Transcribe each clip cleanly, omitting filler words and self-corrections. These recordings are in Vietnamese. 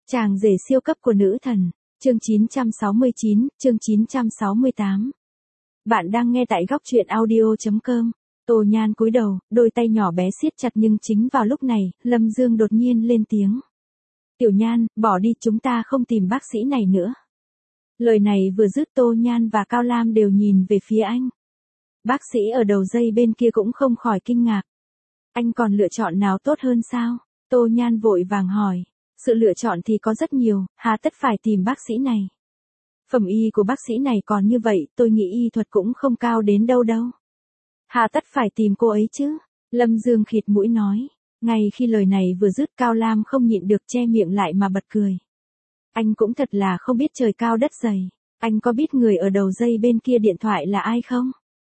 Chàng rể siêu cấp của nữ thần, chương 969, chương 968. Bạn đang nghe tại góc truyện audio.com. Tô Nhan cúi đầu, đôi tay nhỏ bé siết chặt nhưng chính vào lúc này, Lâm Dương đột nhiên lên tiếng. Tiểu Nhan, bỏ đi, chúng ta không tìm bác sĩ này nữa. Lời này vừa dứt Tô Nhan và Cao Lam đều nhìn về phía anh. Bác sĩ ở đầu dây bên kia cũng không khỏi kinh ngạc. Anh còn lựa chọn nào tốt hơn sao? Tô Nhan vội vàng hỏi. Sự lựa chọn thì có rất nhiều, hà tất phải tìm bác sĩ này. Phẩm y của bác sĩ này còn như vậy, tôi nghĩ y thuật cũng không cao đến đâu đâu. Hà tất phải tìm cô ấy chứ? Lâm Dương khịt mũi nói. Ngay khi lời này vừa dứt, Cao Lam không nhịn được che miệng lại mà bật cười. Anh cũng thật là không biết trời cao đất dày. Anh có biết người ở đầu dây bên kia điện thoại là ai không?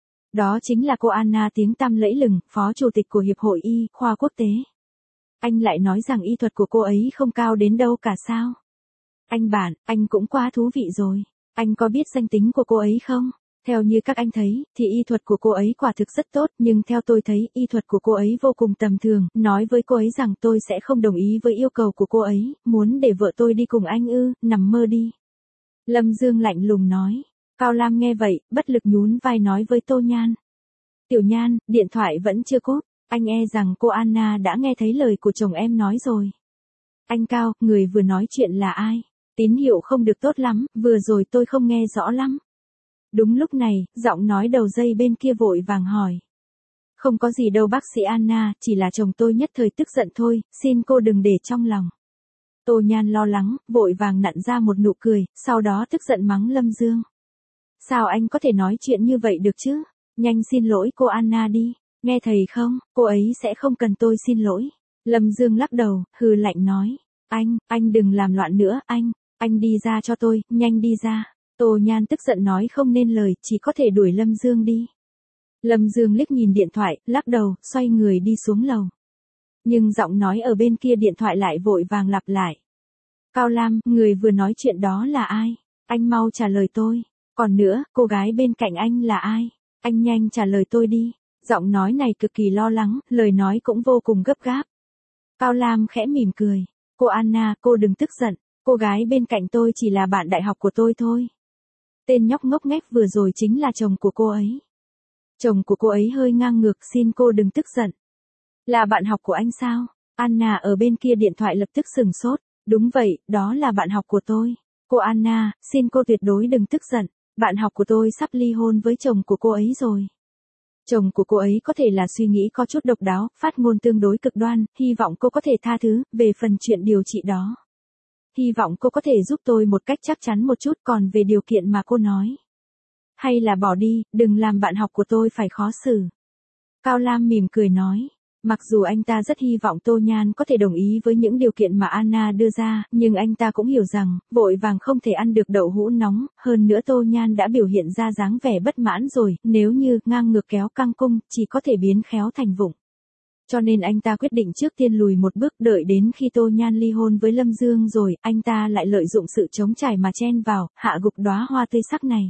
Đó chính là cô Anna tiếng tăm lẫy lừng, phó chủ tịch của Hiệp hội Y khoa quốc tế. Anh lại nói rằng y thuật của cô ấy không cao đến đâu cả sao? Anh bạn, anh cũng quá thú vị rồi. Anh có biết danh tính của cô ấy không? Theo như các anh thấy, thì y thuật của cô ấy quả thực rất tốt, nhưng theo tôi thấy, y thuật của cô ấy vô cùng tầm thường. Nói với cô ấy rằng tôi sẽ không đồng ý với yêu cầu của cô ấy, muốn để vợ tôi đi cùng anh ư, nằm mơ đi. Lâm Dương lạnh lùng nói. Cao Lam nghe vậy, bất lực nhún vai nói với Tô Nhan. Tiểu Nhan, điện thoại vẫn chưa cúp. Anh e rằng cô Anna đã nghe thấy lời của chồng em nói rồi. Anh Cao, người vừa nói chuyện là ai? Tín hiệu không được tốt lắm, vừa rồi tôi không nghe rõ lắm. Đúng lúc này, giọng nói đầu dây bên kia vội vàng hỏi. Không có gì đâu bác sĩ Anna, chỉ là chồng tôi nhất thời tức giận thôi, xin cô đừng để trong lòng. Tô Nhan lo lắng, vội vàng nặn ra một nụ cười, sau đó tức giận mắng Lâm Dương. Sao anh có thể nói chuyện như vậy được chứ? Nhanh xin lỗi cô Anna đi. Nghe thầy không, cô ấy sẽ không cần tôi xin lỗi. Lâm Dương lắc đầu, hừ lạnh nói. Anh đừng làm loạn nữa, anh đi ra cho tôi, nhanh đi ra. Tô Nhan tức giận nói không nên lời, chỉ có thể đuổi Lâm Dương đi. Lâm Dương liếc nhìn điện thoại, lắc đầu, xoay người đi xuống lầu. Nhưng giọng nói ở bên kia điện thoại lại vội vàng lặp lại. Cao Lam, người vừa nói chuyện đó là ai? Anh mau trả lời tôi. Còn nữa, cô gái bên cạnh anh là ai? Anh nhanh trả lời tôi đi. Giọng nói này cực kỳ lo lắng, lời nói cũng vô cùng gấp gáp. Cao Lam khẽ mỉm cười. Cô Anna, cô đừng tức giận. Cô gái bên cạnh tôi chỉ là bạn đại học của tôi thôi. Tên nhóc ngốc nghếch vừa rồi chính là chồng của cô ấy. Chồng của cô ấy hơi ngang ngược, xin cô đừng tức giận. Là bạn học của anh sao? Anna ở bên kia điện thoại lập tức sừng sốt. Đúng vậy, đó là bạn học của tôi. Cô Anna, xin cô tuyệt đối đừng tức giận. Bạn học của tôi sắp ly hôn với chồng của cô ấy rồi. Chồng của cô ấy có thể là suy nghĩ có chút độc đáo, phát ngôn tương đối cực đoan, hy vọng cô có thể tha thứ, về phần chuyện điều trị đó. Hy vọng cô có thể giúp tôi một cách chắc chắn một chút, còn về điều kiện mà cô nói. Hay là bỏ đi, đừng làm bạn học của tôi phải khó xử. Cao Lam mỉm cười nói. Mặc dù anh ta rất hy vọng Tô Nhan có thể đồng ý với những điều kiện mà Anna đưa ra, nhưng anh ta cũng hiểu rằng, vội vàng không thể ăn được đậu hũ nóng, hơn nữa Tô Nhan đã biểu hiện ra dáng vẻ bất mãn rồi, nếu như ngang ngược kéo căng cung, chỉ có thể biến khéo thành vụng. Cho nên anh ta quyết định trước tiên lùi một bước, đợi đến khi Tô Nhan ly hôn với Lâm Dương rồi, anh ta lại lợi dụng sự trống trải mà chen vào, hạ gục đóa hoa tươi sắc này.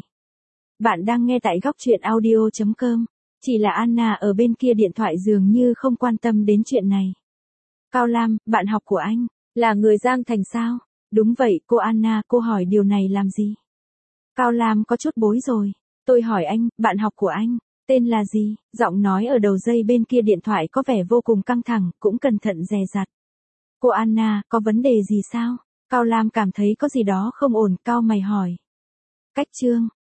Bạn đang nghe tại góc truyện audio.com. Chỉ là Anna ở bên kia điện thoại dường như không quan tâm đến chuyện này. Cao Lam, bạn học của anh, là người Giang Thành sao? Đúng vậy, cô Anna, cô hỏi điều này làm gì? Cao Lam có chút bối rồi. Tôi hỏi anh, bạn học của anh, tên là gì? Giọng nói ở đầu dây bên kia điện thoại có vẻ vô cùng căng thẳng, cũng cẩn thận dè dặt. Cô Anna, có vấn đề gì sao? Cao Lam cảm thấy có gì đó không ổn, cau mày hỏi. Cách Trương,